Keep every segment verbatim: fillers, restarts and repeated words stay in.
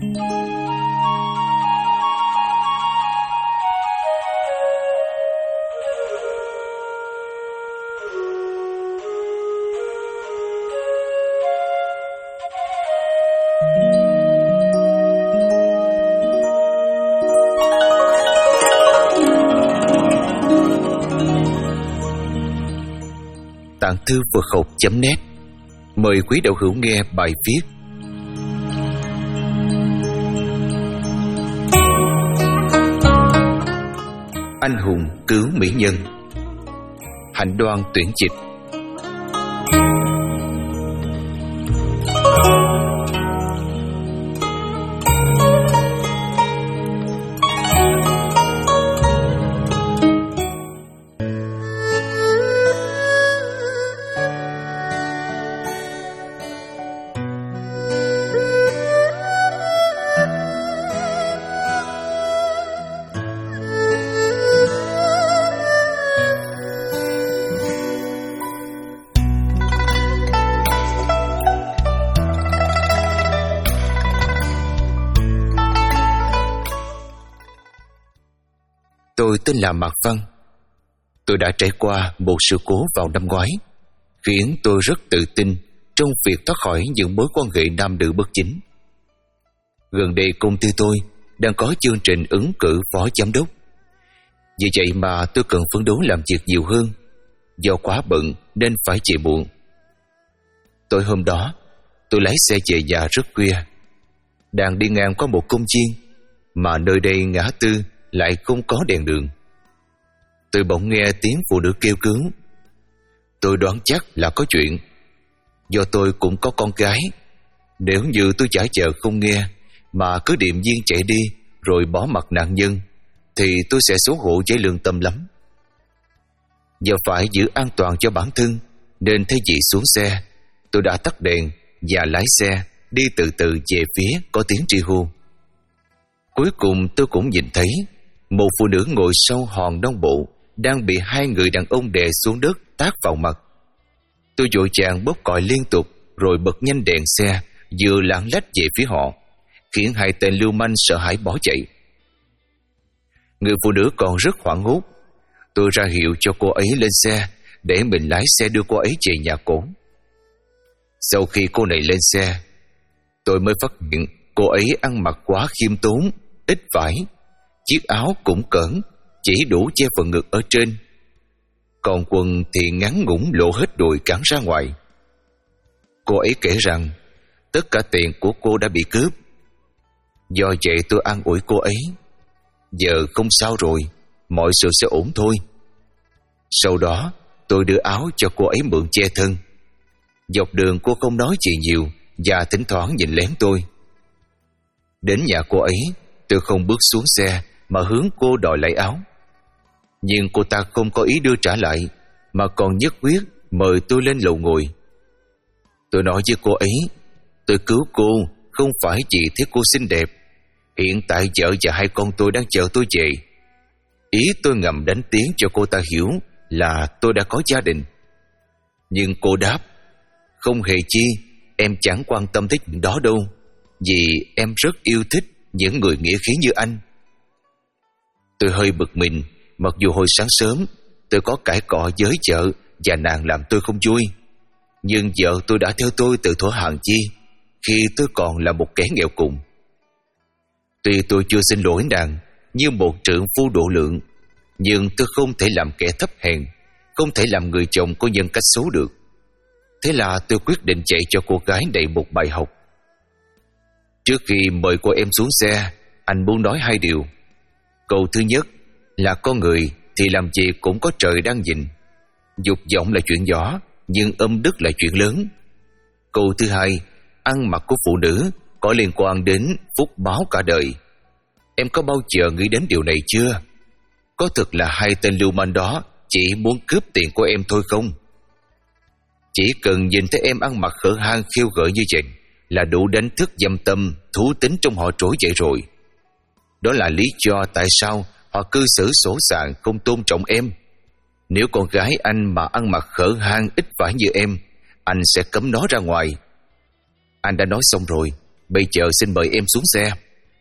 Tạng thư Phật học chấm net mời quý đạo hữu nghe bài viết Anh hùng cứu mỹ nhân, Hạnh Đoan tuyển dịch. Tôi tên là Mạc Văn. Tôi đã trải qua một sự cố vào năm ngoái, khiến tôi rất tự tin trong việc thoát khỏi những mối quan hệ nam nữ bất chính. Gần đây công ty tôi đang có chương trình ứng cử phó giám đốc. Vì vậy mà tôi cần phấn đấu làm việc nhiều hơn. Do quá bận nên phải về muộn. Tối hôm đó, tôi lái xe về nhà rất khuya. Đang đi ngang qua một công viên, mà nơi đây ngã tư lại không có đèn đường. Tôi bỗng nghe tiếng phụ nữ kêu cứu. Tôi đoán chắc là có chuyện. Do tôi cũng có con gái, nếu như tôi giả vờ không nghe mà cứ điềm nhiên chạy đi rồi bỏ mặc nạn nhân thì tôi sẽ xấu hổ với lương tâm lắm. Giờ phải giữ an toàn cho bản thân nên thay vì xuống xe, tôi đã tắt đèn và lái xe đi từ từ về phía có tiếng tri hô. Cuối cùng tôi cũng nhìn thấy một phụ nữ ngồi sau hòn non bộ đang bị hai người đàn ông đè xuống đất tát vào mặt. Tôi vội vàng bóp còi liên tục rồi bật nhanh đèn xe, vừa lạng lách về phía họ, khiến hai tên lưu manh sợ hãi bỏ chạy. Người phụ nữ còn rất hoảng hốt. Tôi ra hiệu cho cô ấy lên xe để mình lái xe đưa cô ấy về nhà cổ. Sau khi cô này lên xe, tôi mới phát hiện cô ấy ăn mặc quá khiêm tốn, ít vải, chiếc áo cũng cỡn, chỉ đủ che phần ngực ở trên, còn quần thì ngắn ngủn lộ hết đùi cẳng ra ngoài. Cô ấy kể rằng tất cả tiền của cô đã bị cướp. Do vậy tôi an ủi cô ấy, giờ không sao rồi, mọi sự sẽ ổn thôi. Sau đó tôi đưa áo cho cô ấy mượn che thân. Dọc đường cô không nói gì nhiều và thỉnh thoảng nhìn lén tôi. Đến nhà cô ấy, tôi không bước xuống xe mà hướng cô đòi lại áo. Nhưng cô ta không có ý đưa trả lại, mà còn nhất quyết mời tôi lên lầu ngồi. Tôi nói với cô ấy, tôi cứu cô không phải chỉ thấy cô xinh đẹp. Hiện tại vợ và hai con tôi đang chờ tôi về. Ý tôi ngầm đánh tiếng cho cô ta hiểu là tôi đã có gia đình. Nhưng cô đáp, không hề chi, em chẳng quan tâm tới chuyện đó đâu, vì em rất yêu thích những người nghĩa khí như anh. Tôi hơi bực mình, mặc dù hồi sáng sớm tôi có cãi cọ với vợ và nàng làm tôi không vui. Nhưng vợ tôi đã theo tôi từ thuở hàng chi, khi tôi còn là một kẻ nghèo cùng. Tuy tôi chưa xin lỗi nàng như một trượng phu độ lượng, nhưng tôi không thể làm kẻ thấp hèn, không thể làm người chồng có nhân cách xấu được. Thế là tôi quyết định dạy cho cô gái này một bài học. Trước khi mời cô em xuống xe, anh muốn nói hai điều. Câu thứ nhất là con người thì làm gì cũng có trời đang nhìn. Dục vọng là chuyện nhỏ, nhưng âm đức là chuyện lớn. Câu thứ hai, ăn mặc của phụ nữ có liên quan đến phúc báo cả đời. Em có bao giờ nghĩ đến điều này chưa? Có thực là hai tên lưu manh đó chỉ muốn cướp tiền của em thôi không? Chỉ cần nhìn thấy em ăn mặc hở hang khiêu gợi như vậy là đủ đánh thức dâm tâm, thú tính trong họ trỗi dậy rồi. Đó là lý do tại sao họ cư xử sỗ sàng không tôn trọng em. Nếu con gái anh mà ăn mặc hở hang ít vải như em, anh sẽ cấm nó ra ngoài. Anh đã nói xong rồi, bây giờ xin mời em xuống xe.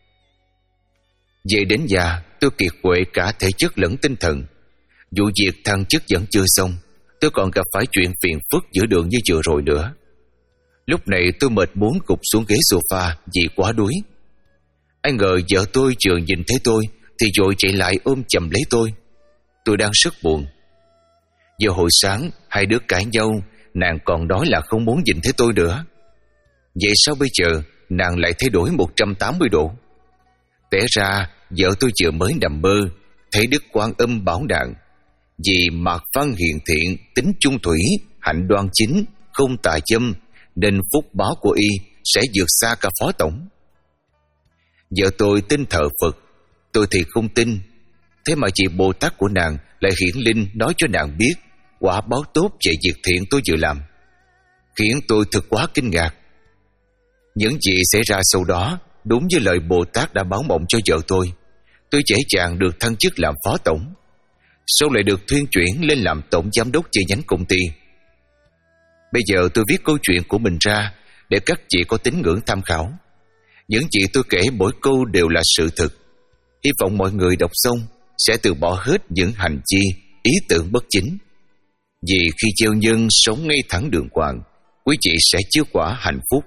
Về đến nhà, tôi kiệt quệ cả thể chất lẫn tinh thần. Vụ việc thăng chức vẫn chưa xong, tôi còn gặp phải chuyện phiền phức giữa đường như vừa rồi nữa. Lúc này tôi mệt muốn gục xuống ghế sofa vì quá đuối. Ai ngờ vợ tôi vừa nhìn thấy tôi thì vội chạy lại ôm chầm lấy tôi. Tôi đang rất buồn. Giờ hồi sáng hai đứa cãi nhau, nàng còn nói là không muốn nhìn thấy tôi nữa. Vậy sao bây giờ nàng lại thay đổi một trăm tám mươi độ? Té ra vợ tôi vừa mới nằm mơ thấy Đức Quan Âm bảo nàng: vì mạt văn hiền thiện, tính chung thủy, hạnh đoan chính, không tà dâm, nên phúc báo của y sẽ vượt xa cả phó tổng. Vợ tôi tin thờ Phật, tôi thì không tin. Thế mà chị Bồ Tát của nàng lại hiển linh nói cho nàng biết quả báo tốt về việc thiện tôi vừa làm, khiến tôi thật quá kinh ngạc. Những gì xảy ra sau đó đúng như lời Bồ Tát đã báo mộng cho vợ tôi. Tôi dễ dàng được thăng chức làm phó tổng, sau lại được thuyên chuyển lên làm tổng giám đốc chi nhánh công ty. Bây giờ tôi viết câu chuyện của mình ra để các chị có tín ngưỡng tham khảo. Những gì tôi kể mỗi câu đều là sự thật. Hy vọng mọi người đọc xong sẽ từ bỏ hết những hành chi, ý tưởng bất chính. Vì khi gieo nhân sống ngay thẳng đường hoàng, quý chị sẽ chiêu quả hạnh phúc.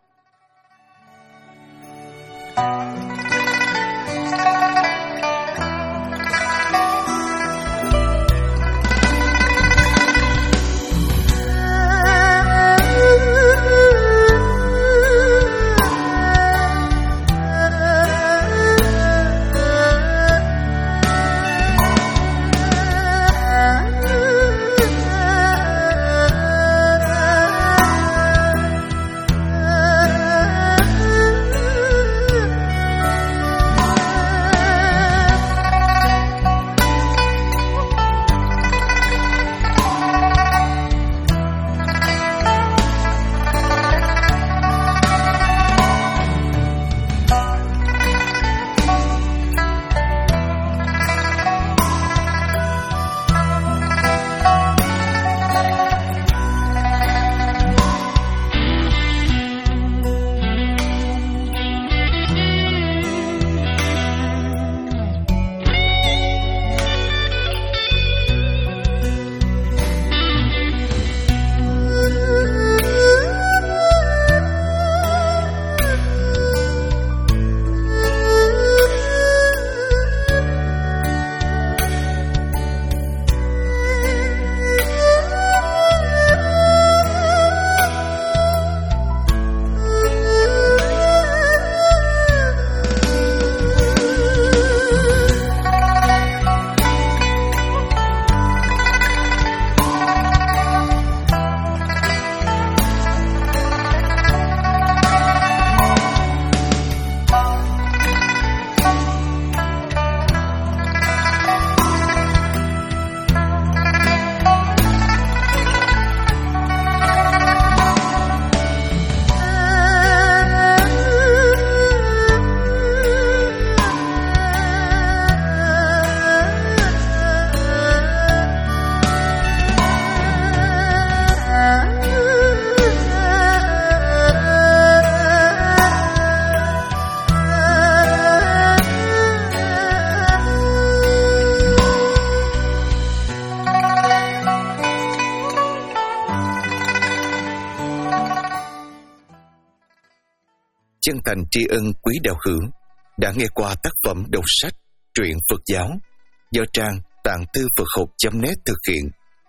Chân thành tri ân quý đạo hữu đã nghe qua tác phẩm đọc sách truyện Phật giáo do trang tạng thư Phật học chấm net thực hiện.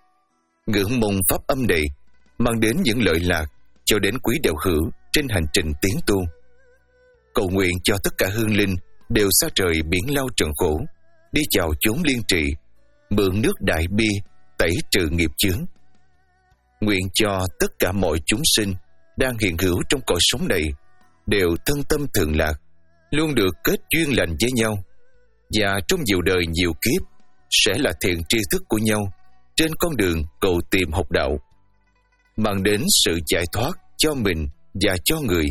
Ngưỡng mong pháp âm này mang đến những lợi lạc cho đến quý đạo hữu trên hành trình tiến tu. Cầu nguyện cho tất cả hương linh đều xa trời biển lao trần khổ, đi vào chốn liên trì, mượn nước đại bi tẩy trừ nghiệp chướng. Nguyện cho tất cả mọi chúng sinh đang hiện hữu trong cõi sống này đều thân tâm thường lạc, luôn được kết duyên lành với nhau, và trong nhiều đời nhiều kiếp sẽ là thiện tri thức của nhau trên con đường cầu tìm học đạo, mang đến sự giải thoát cho mình và cho người.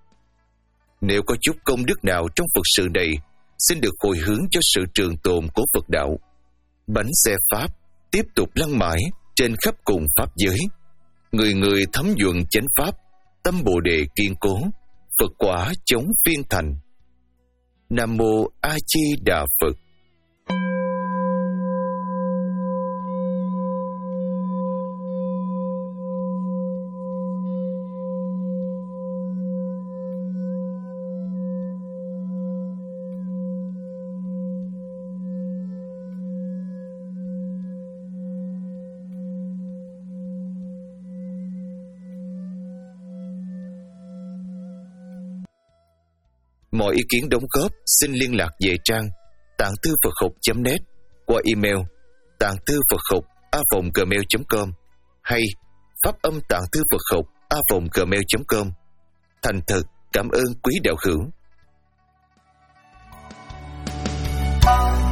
Nếu có chút công đức nào trong Phật sự này, xin được hồi hướng cho sự trường tồn của Phật đạo. Bánh xe Pháp tiếp tục lăn mãi trên khắp cùng Pháp giới. Người người thấm nhuận chánh Pháp, tâm Bồ Đề kiên cố, Phật quả chống viên thành. Nam mô A Di Đà Phật. Mọi ý kiến đóng góp xin liên lạc về trang tạng thư Phật học chấm net qua email tạng thư Phật học a vòng gmail chấm com hay pháp âm tạng thư Phật học a vòng gmail chấm com. Thành thật cảm ơn quý đạo hữu.